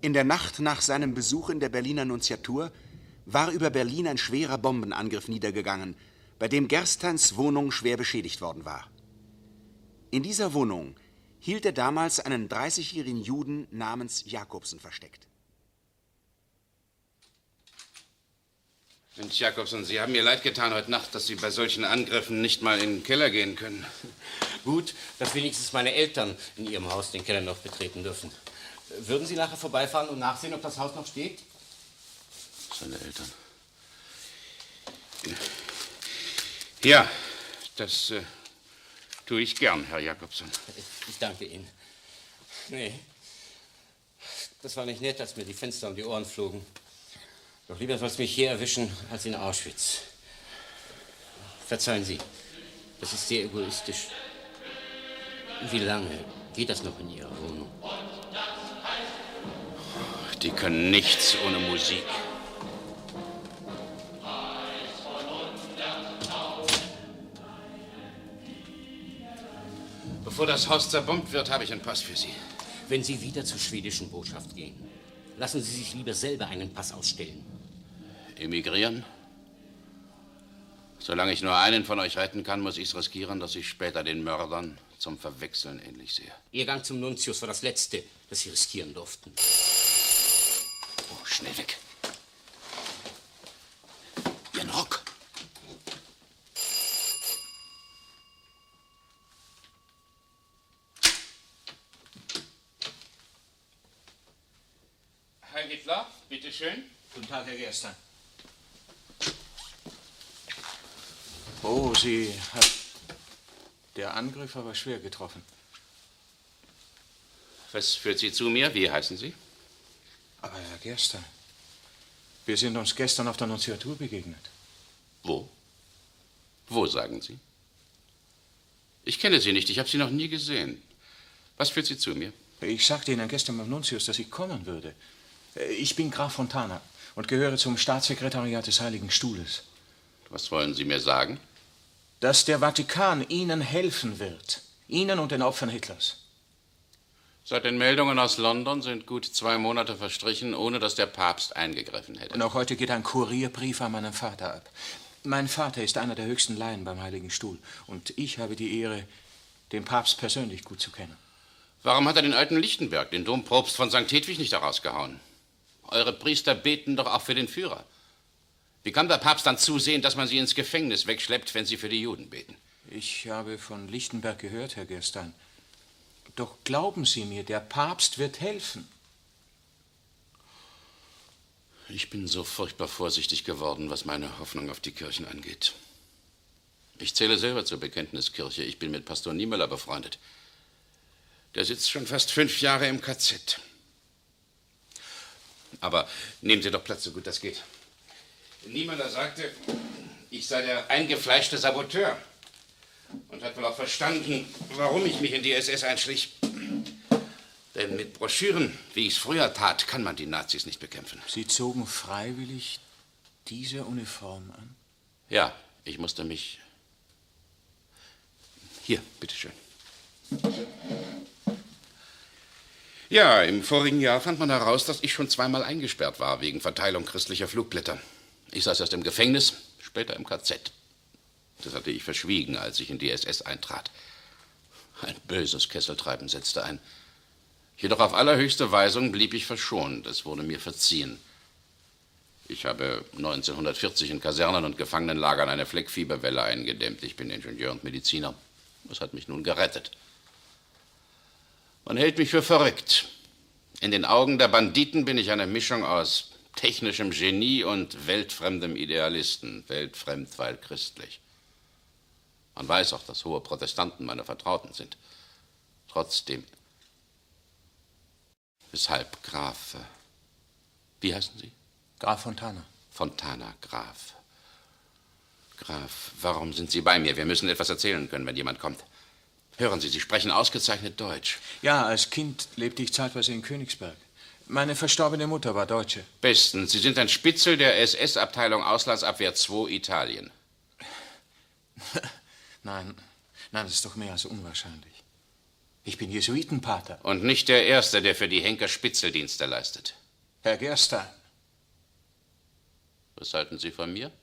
In der Nacht nach seinem Besuch in der Berliner Nunziatur war über Berlin ein schwerer Bombenangriff niedergegangen, bei dem Gersteins Wohnung schwer beschädigt worden war. In dieser Wohnung hielt er damals einen 30-jährigen Juden namens Jakobsen versteckt. Mensch, Jakobsen, Sie haben mir leid getan heute Nacht, dass Sie bei solchen Angriffen nicht mal in den Keller gehen können. Gut, dass wenigstens meine Eltern in ihrem Haus den Keller noch betreten dürfen. Würden Sie nachher vorbeifahren und nachsehen, ob das Haus noch steht? Seine Eltern. Ja, das tue ich gern, Herr Jakobsen. Ich danke Ihnen. Nee, das war nicht nett, als mir die Fenster um die Ohren flogen. Doch lieber soll es mich hier erwischen, als in Auschwitz. Verzeihen Sie, das ist sehr egoistisch. Wie lange geht das noch in Ihrer Wohnung? Die können nichts ohne Musik. Bevor das Haus zerbombt wird, habe ich einen Pass für Sie. Wenn Sie wieder zur schwedischen Botschaft gehen, lassen Sie sich lieber selber einen Pass ausstellen. Emigrieren? Solange ich nur einen von euch retten kann, muss ich es riskieren, dass ich später den Mördern zum Verwechseln ähnlich sehe. Ihr Gang zum Nuntius war das Letzte, das Sie riskieren durften. Oh, schnell weg. Ihren Rock. Herr Hitler, bitteschön. Guten Tag, Herr Gerstein. Oh, Sie hat der Angriff aber schwer getroffen. Was führt Sie zu mir? Wie heißen Sie? Aber Herr Gerstein, wir sind uns gestern auf der Nunziatur begegnet. Wo? Wo, sagen Sie? Ich kenne Sie nicht, ich habe Sie noch nie gesehen. Was führt Sie zu mir? Ich sagte Ihnen gestern beim Nuntius, dass ich kommen würde. Ich bin Graf Fontana und gehöre zum Staatssekretariat des Heiligen Stuhles. Was wollen Sie mir sagen? Dass der Vatikan Ihnen helfen wird. Ihnen und den Opfern Hitlers. Seit den Meldungen aus London sind gut 2 Monate verstrichen, ohne dass der Papst eingegriffen hätte. Und auch heute geht ein Kurierbrief an meinen Vater ab. Mein Vater ist einer der höchsten Laien beim Heiligen Stuhl. Und ich habe die Ehre, den Papst persönlich gut zu kennen. Warum hat er den alten Lichtenberg, den Dompropst von St. Hedwig, nicht herausgehauen? Eure Priester beten doch auch für den Führer. Wie kann der Papst dann zusehen, dass man sie ins Gefängnis wegschleppt, wenn sie für die Juden beten? Ich habe von Lichtenberg gehört, Herr Gerstein. Doch glauben Sie mir, der Papst wird helfen. Ich bin so furchtbar vorsichtig geworden, was meine Hoffnung auf die Kirchen angeht. Ich zähle selber zur Bekenntniskirche. Ich bin mit Pastor Niemöller befreundet. Der sitzt schon fast 5 Jahre im KZ. Aber nehmen Sie doch Platz, so gut das geht. Niemöller sagte, ich sei der eingefleischte Saboteur. Und hat wohl auch verstanden, warum ich mich in die SS einschlich. Denn mit Broschüren, wie ich es früher tat, kann man die Nazis nicht bekämpfen. Sie zogen freiwillig diese Uniform an? Ja, ich musste mich... Hier, bitteschön. Ja, im vorigen Jahr fand man heraus, dass ich schon 2-mal eingesperrt war wegen Verteilung christlicher Flugblätter. Ich saß erst im Gefängnis, später im KZ. Das hatte ich verschwiegen, als ich in die SS eintrat. Ein böses Kesseltreiben setzte ein. Jedoch auf allerhöchste Weisung blieb ich verschont. Es wurde mir verziehen. Ich habe 1940 in Kasernen und Gefangenenlagern eine Fleckfieberwelle eingedämmt. Ich bin Ingenieur und Mediziner. Das hat mich nun gerettet. Man hält mich für verrückt. In den Augen der Banditen bin ich eine Mischung aus technischem Genie und weltfremdem Idealisten. Weltfremd, weil christlich. Man weiß auch, dass hohe Protestanten meine Vertrauten sind. Trotzdem. Weshalb Graf? Wie heißen Sie? Graf Fontana. Fontana, Graf. Graf, warum sind Sie bei mir? Wir müssen etwas erzählen können, wenn jemand kommt. Hören Sie, Sie sprechen ausgezeichnet Deutsch. Ja, als Kind lebte ich zeitweise in Königsberg. Meine verstorbene Mutter war Deutsche. Bestens. Sie sind ein Spitzel der SS-Abteilung Auslandsabwehr 2 Italien. Nein, das ist doch mehr als unwahrscheinlich. Ich bin Jesuitenpater. Und nicht der Erste, der für die Henker Spitzeldienste leistet. Herr Gerstein. Was halten Sie von mir?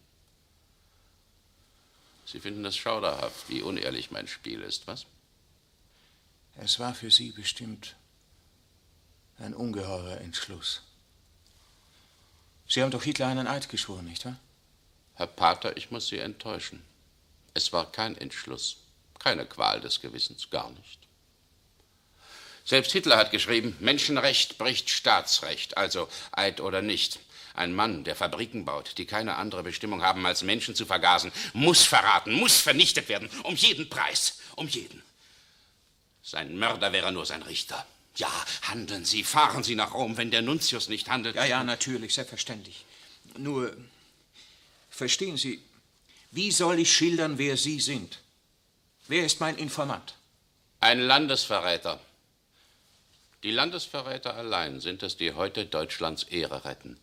Sie finden es schauderhaft, wie unehrlich mein Spiel ist, was? Es war für Sie bestimmt ein ungeheurer Entschluss. Sie haben doch Hitler einen Eid geschworen, nicht wahr? Herr Pater, ich muss Sie enttäuschen. Es war kein Entschluss, keine Qual des Gewissens, gar nicht. Selbst Hitler hat geschrieben, Menschenrecht bricht Staatsrecht, also Eid oder nicht. Ein Mann, der Fabriken baut, die keine andere Bestimmung haben, als Menschen zu vergasen, muss verraten, muss vernichtet werden, um jeden Preis, um jeden. Sein Mörder wäre nur sein Richter. Ja, handeln Sie, fahren Sie nach Rom, wenn der Nuntius nicht handelt. Ja, natürlich, selbstverständlich. Nur, verstehen Sie, wie soll ich schildern, wer Sie sind? Wer ist mein Informant? Ein Landesverräter. Die Landesverräter allein sind es, die heute Deutschlands Ehre retten.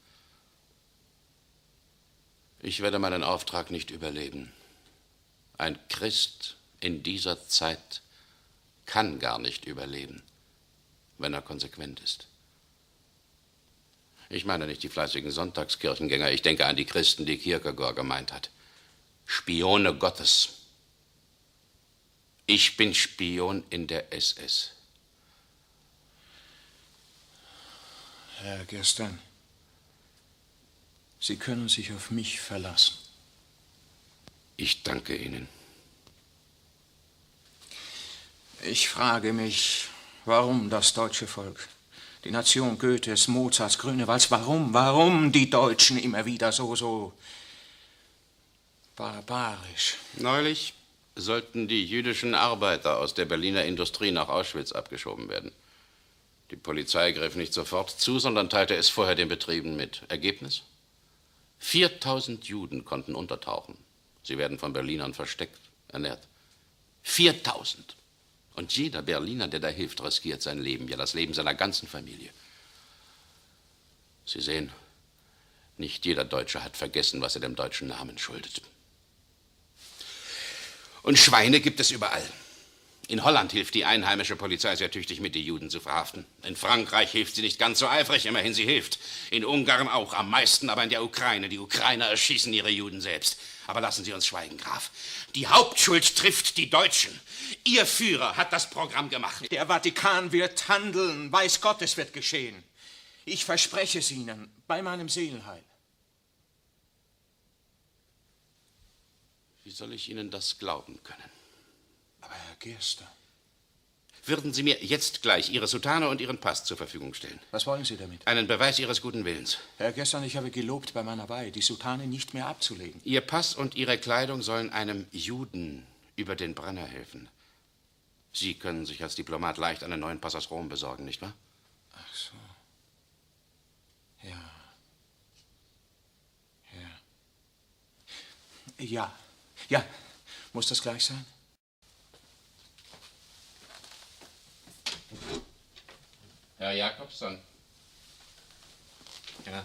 Ich werde meinen Auftrag nicht überleben. Ein Christ in dieser Zeit kann gar nicht überleben, wenn er konsequent ist. Ich meine nicht die fleißigen Sonntagskirchengänger, ich denke an die Christen, die Kierkegaard gemeint hat. Spione Gottes. Ich bin Spion in der SS. Herr Gerstein, Sie können sich auf mich verlassen. Ich danke Ihnen. Ich frage mich, warum das deutsche Volk, die Nation Goethes, Mozarts, Grünewalds, warum die Deutschen immer wieder so barbarisch? Neulich sollten die jüdischen Arbeiter aus der Berliner Industrie nach Auschwitz abgeschoben werden. Die Polizei griff nicht sofort zu, sondern teilte es vorher den Betrieben mit. Ergebnis? 4000 Juden konnten untertauchen. Sie werden von Berlinern versteckt ernährt. 4000. Und jeder Berliner, der da hilft, riskiert sein Leben, ja das Leben seiner ganzen Familie. Sie sehen, nicht jeder Deutsche hat vergessen, was er dem deutschen Namen schuldet. Und Schweine gibt es überall. In Holland hilft die einheimische Polizei sehr tüchtig mit, die Juden zu verhaften. In Frankreich hilft sie nicht ganz so eifrig, immerhin sie hilft. In Ungarn auch, am meisten aber in der Ukraine. Die Ukrainer erschießen ihre Juden selbst. Aber lassen Sie uns schweigen, Graf. Die Hauptschuld trifft die Deutschen. Ihr Führer hat das Programm gemacht. Der Vatikan wird handeln, weiß Gott, es wird geschehen. Ich verspreche es Ihnen, bei meinem Seelenheil. Wie soll ich Ihnen das glauben können? Aber Herr Gerster... Würden Sie mir jetzt gleich Ihre Soutane und Ihren Pass zur Verfügung stellen? Was wollen Sie damit? Einen Beweis Ihres guten Willens. Herr Gerster, ich habe gelobt, bei meiner Weihe die Soutane nicht mehr abzulegen. Ihr Pass und Ihre Kleidung sollen einem Juden über den Brenner helfen. Sie können sich als Diplomat leicht einen neuen Pass aus Rom besorgen, nicht wahr? Ach so. Ja. Ja. Ja. Muss das gleich sein? Herr Jakobson. Ja.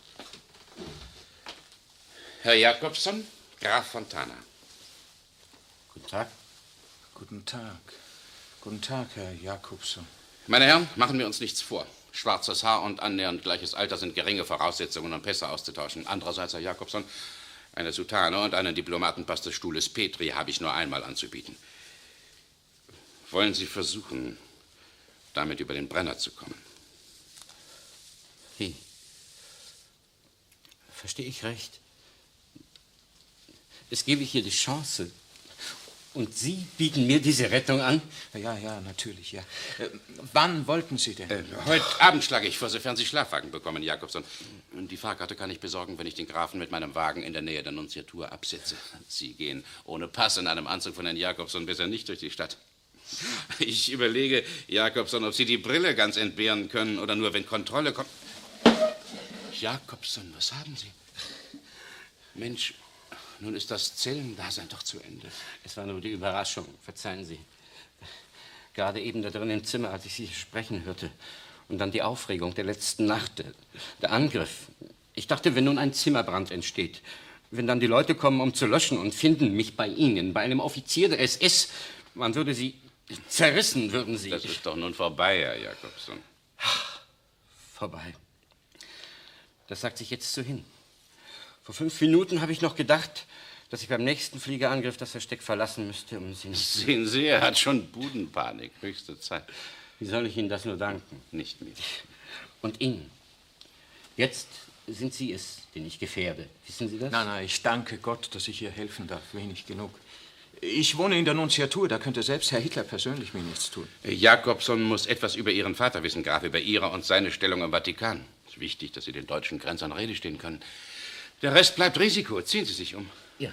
Herr Jakobson, Graf Fontana. Guten Tag. Guten Tag. Guten Tag, Herr Jakobson. Meine Herren, machen wir uns nichts vor. Schwarzes Haar und annähernd gleiches Alter sind geringe Voraussetzungen, um Pässe auszutauschen. Andererseits, Herr Jakobson, eine Soutane und einen Diplomatenpass des Stuhles Petri habe ich nur einmal anzubieten. Wollen Sie versuchen, damit über den Brenner zu kommen? Wie? Verstehe ich recht? Es gebe hier die Chance. Und Sie bieten mir diese Rettung an? Ja, natürlich, ja. Wann wollten Sie denn? Heute Abend schlage ich vor, sofern Sie Schlafwagen bekommen, Jakobson. Die Fahrkarte kann ich besorgen, wenn ich den Grafen mit meinem Wagen in der Nähe der Nunziatur absetze. Sie gehen ohne Pass in einem Anzug von Herrn Jakobson besser nicht durch die Stadt. Ich überlege, Jakobson, ob Sie die Brille ganz entbehren können oder nur, wenn Kontrolle kommt. Jakobson, was haben Sie? Mensch, nun ist das Zellendasein doch zu Ende. Es war nur die Überraschung, verzeihen Sie. Gerade eben da drin im Zimmer, als ich Sie sprechen hörte. Und dann die Aufregung der letzten Nacht, der Angriff. Ich dachte, wenn nun ein Zimmerbrand entsteht, wenn dann die Leute kommen, um zu löschen und finden mich bei Ihnen, bei einem Offizier der SS, man würde Sie Zerrissen würden Sie. Das ist doch nun vorbei, Herr Jakobson. Vorbei. Das sagt sich jetzt so hin. Vor 5 Minuten habe ich noch gedacht, dass ich beim nächsten Fliegerangriff das Versteck verlassen müsste, um Sie nicht... Sehen Sie, er hat schon Budenpanik. Höchste Zeit. Wie soll ich Ihnen das nur danken? Nicht mir. Und Ihnen? Jetzt sind Sie es, den ich gefährde. Wissen Sie das? Nein, ich danke Gott, dass ich ihr helfen darf. Wenig genug. Ich wohne in der Nunziatur, da könnte selbst Herr Hitler persönlich mir nichts tun. Jakobson muss etwas über Ihren Vater wissen, Graf, über Ihre und seine Stellung im Vatikan. Es ist wichtig, dass Sie den deutschen Grenzern Rede stehen können. Der Rest bleibt Risiko. Ziehen Sie sich um. Ja.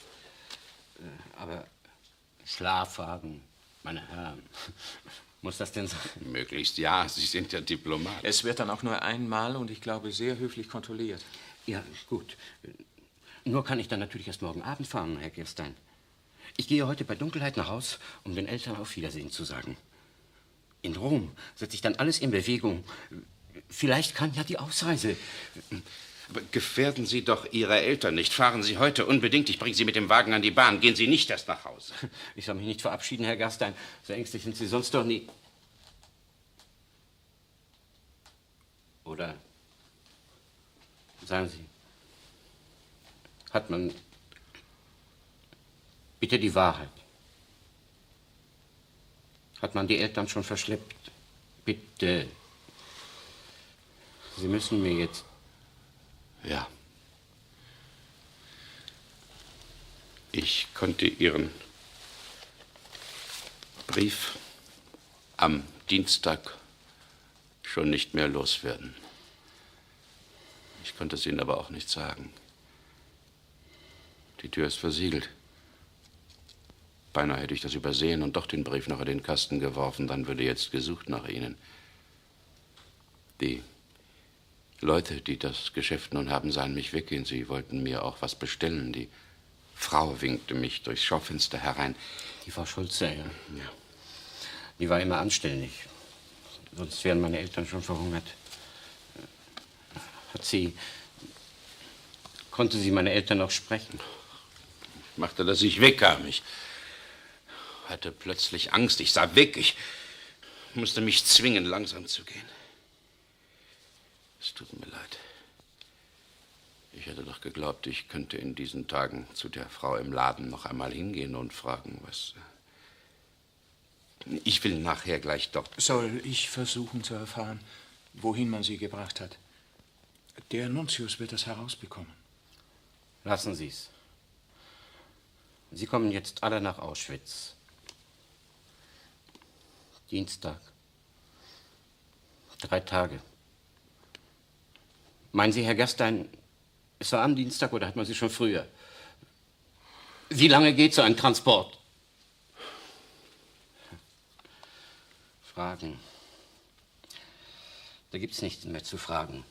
Aber Schlafwagen, meine Herren, muss das denn sein? Möglichst ja, Sie sind ja Diplomat. Es wird dann auch nur einmal und ich glaube sehr höflich kontrolliert. Ja, gut. Nur kann ich dann natürlich erst morgen Abend fahren, Herr Gerstein. Ich gehe heute bei Dunkelheit nach Haus, um den Eltern auf Wiedersehen zu sagen. In Rom setze ich dann alles in Bewegung. Vielleicht kann ja die Ausreise... Aber gefährden Sie doch Ihre Eltern nicht. Fahren Sie heute unbedingt. Ich bringe Sie mit dem Wagen an die Bahn. Gehen Sie nicht erst nach Hause. Ich soll mich nicht verabschieden, Herr Gerstein. So ängstlich sind Sie sonst doch nie. Oder sagen Sie, hat man... Bitte die Wahrheit. Hat man die Eltern schon verschleppt? Bitte. Sie müssen mir jetzt... Ja. Ich konnte Ihren Brief am Dienstag schon nicht mehr loswerden. Ich konnte es Ihnen aber auch nicht sagen. Die Tür ist versiegelt. Beinahe hätte ich das übersehen und doch den Brief noch in den Kasten geworfen. Dann würde jetzt gesucht nach Ihnen. Die Leute, die das Geschäft nun haben, sahen mich weggehen. Sie wollten mir auch was bestellen. Die Frau winkte mich durchs Schaufenster herein. Die Frau Schulze, ja. Ja. Die war immer anständig. Sonst wären meine Eltern schon verhungert. Konnte sie meine Eltern noch sprechen? Ich machte, dass ich wegkam. Ich hatte plötzlich Angst. Ich sah weg. Ich musste mich zwingen, langsam zu gehen. Es tut mir leid. Ich hätte doch geglaubt, ich könnte in diesen Tagen zu der Frau im Laden noch einmal hingehen und fragen, was... Ich will nachher gleich dort... Soll ich versuchen zu erfahren, wohin man sie gebracht hat? Der Nuntius wird das herausbekommen. Lassen Sie es. Sie kommen jetzt alle nach Auschwitz. Dienstag. 3 Tage. Meinen Sie, Herr Gerstein, es war am Dienstag oder hat man Sie schon früher? Wie lange geht so ein Transport? Fragen. Da gibt's nichts mehr zu fragen.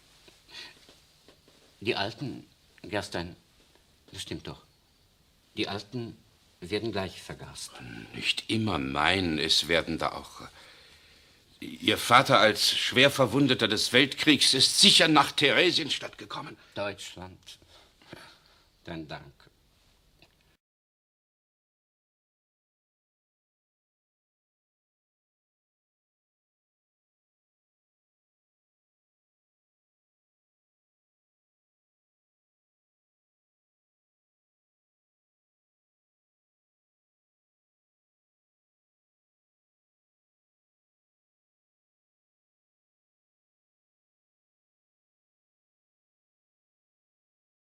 Die Alten, Gerstein, das stimmt doch. Die Alten werden gleich vergast. Nicht immer, nein. Es werden da auch... Ihr Vater als Schwerverwundeter des Weltkriegs ist sicher nach Theresienstadt gekommen. Deutschland, dein Dank.